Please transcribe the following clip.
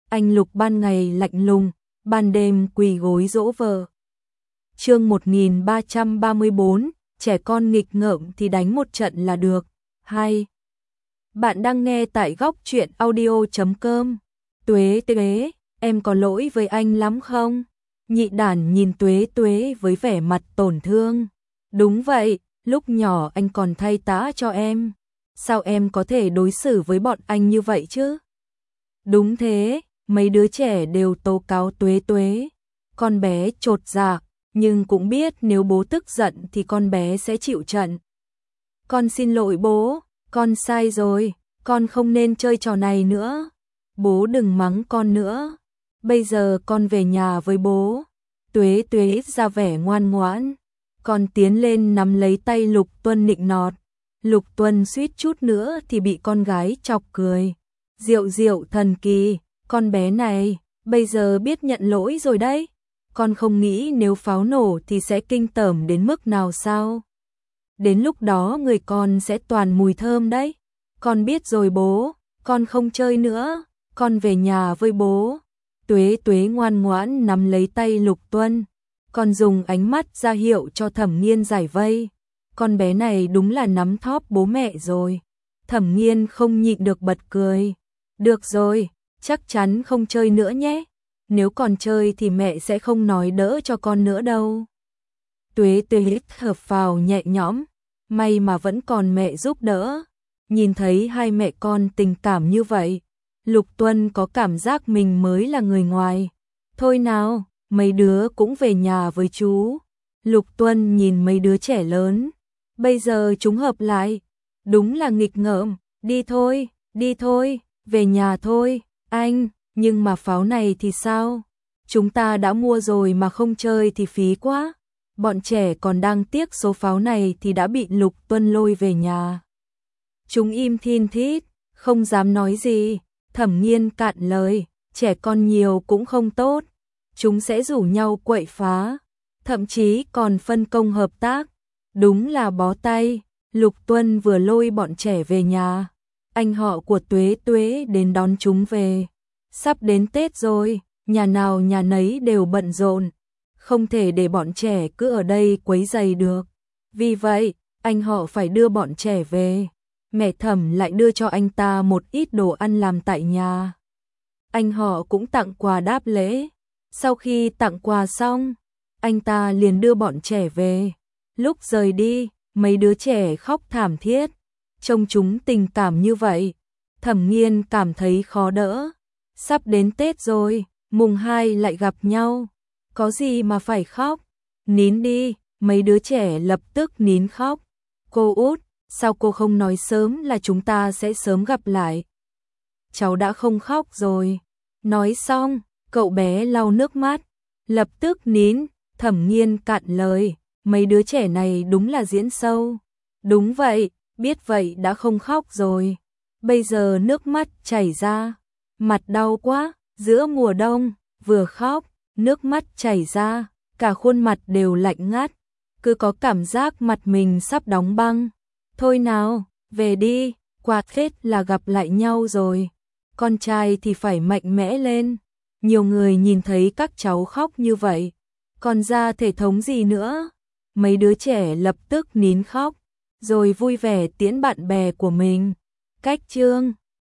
Anh Lục ban ngày lạnh lùng, ban đêm quỳ gối dỗ vợ. Chương 1334, trẻ con nghịch ngợm thì đánh một trận là được. 2. Bạn đang nghe tại góc truyện audio.com. Tuế Tuế, em có lỗi với anh lắm không? Nhị đản nhìn Tuế Tuế với vẻ mặt tổn thương. Đúng vậy, lúc nhỏ anh còn thay tã cho em. Sao em có thể đối xử với bọn anh như vậy chứ? Đúng thế, mấy đứa trẻ đều tố cáo Tuế Tuế. Con bé chột dạ, nhưng cũng biết nếu bố tức giận thì con bé sẽ chịu trận. Con xin lỗi bố, con sai rồi, con không nên chơi trò này nữa. Bố đừng mắng con nữa. Bây giờ con về nhà với bố. Tuế Tuế ra vẻ ngoan ngoãn. Con tiến lên nắm lấy tay Lục Tuân nịnh nọt. Lục Tuân suýt chút nữa thì bị con gái chọc cười. Diệu diệu thần kỳ, con bé này, bây giờ biết nhận lỗi rồi đấy. Con không nghĩ nếu pháo nổ thì sẽ kinh tởm đến mức nào sao? Đến lúc đó người con sẽ toàn mùi thơm đấy. Con biết rồi bố, con không chơi nữa, con về nhà với bố. Tuế Tuế ngoan ngoãn nắm lấy tay Lục Tuân. Con dùng ánh mắt ra hiệu cho Thẩm Nghiên giải vây. Con bé này đúng là nắm thóp bố mẹ rồi. Thẩm Nghiên không nhịn được bật cười. Được rồi, chắc chắn không chơi nữa nhé. Nếu còn chơi thì mẹ sẽ không nói đỡ cho con nữa đâu. Tuế Tuế hít thở phào nhẹ nhõm. May mà vẫn còn mẹ giúp đỡ. Nhìn thấy hai mẹ con tình cảm như vậy, Lục Tuân có cảm giác mình mới là người ngoài. Thôi nào, mấy đứa cũng về nhà với chú. Lục Tuân nhìn mấy đứa trẻ lớn. Bây giờ chúng hợp lại. Đúng là nghịch ngợm. Đi thôi, về nhà thôi, anh. Nhưng mà pháo này thì sao? Chúng ta đã mua rồi mà không chơi thì phí quá. Bọn trẻ còn đang tiếc số pháo này thì đã bị Lục Tuân lôi về nhà. Chúng im thin thít, không dám nói gì. Thẩm Nghiên cạn lời, trẻ con nhiều cũng không tốt. Chúng sẽ rủ nhau quậy phá, thậm chí còn phân công hợp tác. Đúng là bó tay. Lục Tuân vừa lôi bọn trẻ về nhà. Anh họ của Tuế Tuế đến đón chúng về. Sắp đến Tết rồi, nhà nào nhà nấy đều bận rộn. Không thể để bọn trẻ cứ ở đây quấy rầy được. Vì vậy, anh họ phải đưa bọn trẻ về. Mẹ Thẩm lại đưa cho anh ta một ít đồ ăn làm tại nhà. Anh họ cũng tặng quà đáp lễ. Sau khi tặng quà xong, anh ta liền đưa bọn trẻ về. Lúc rời đi, mấy đứa trẻ khóc thảm thiết. Trông chúng tình cảm như vậy, Thẩm Nghiên cảm thấy khó đỡ. Sắp đến Tết rồi, mùng 2 lại gặp nhau. Có gì mà phải khóc? Nín đi, mấy đứa trẻ lập tức nín khóc. Cô út, sao cô không nói sớm là chúng ta sẽ sớm gặp lại? Cháu đã không khóc rồi. Nói xong, cậu bé lau nước mắt, lập tức nín. Thẩm Nghiên cạn lời, mấy đứa trẻ này đúng là diễn sâu. Đúng vậy, biết vậy đã không khóc rồi. Bây giờ nước mắt chảy ra, mặt đau quá, giữa mùa đông, vừa khóc, nước mắt chảy ra, cả khuôn mặt đều lạnh ngắt, cứ có cảm giác mặt mình sắp đóng băng. Thôi nào, về đi, qua Tết là gặp lại nhau rồi. Con trai thì phải mạnh mẽ lên. Nhiều người nhìn thấy các cháu khóc như vậy, còn ra thể thống gì nữa. Mấy đứa trẻ lập tức nín khóc, rồi vui vẻ tiễn bạn bè của mình. Cách chương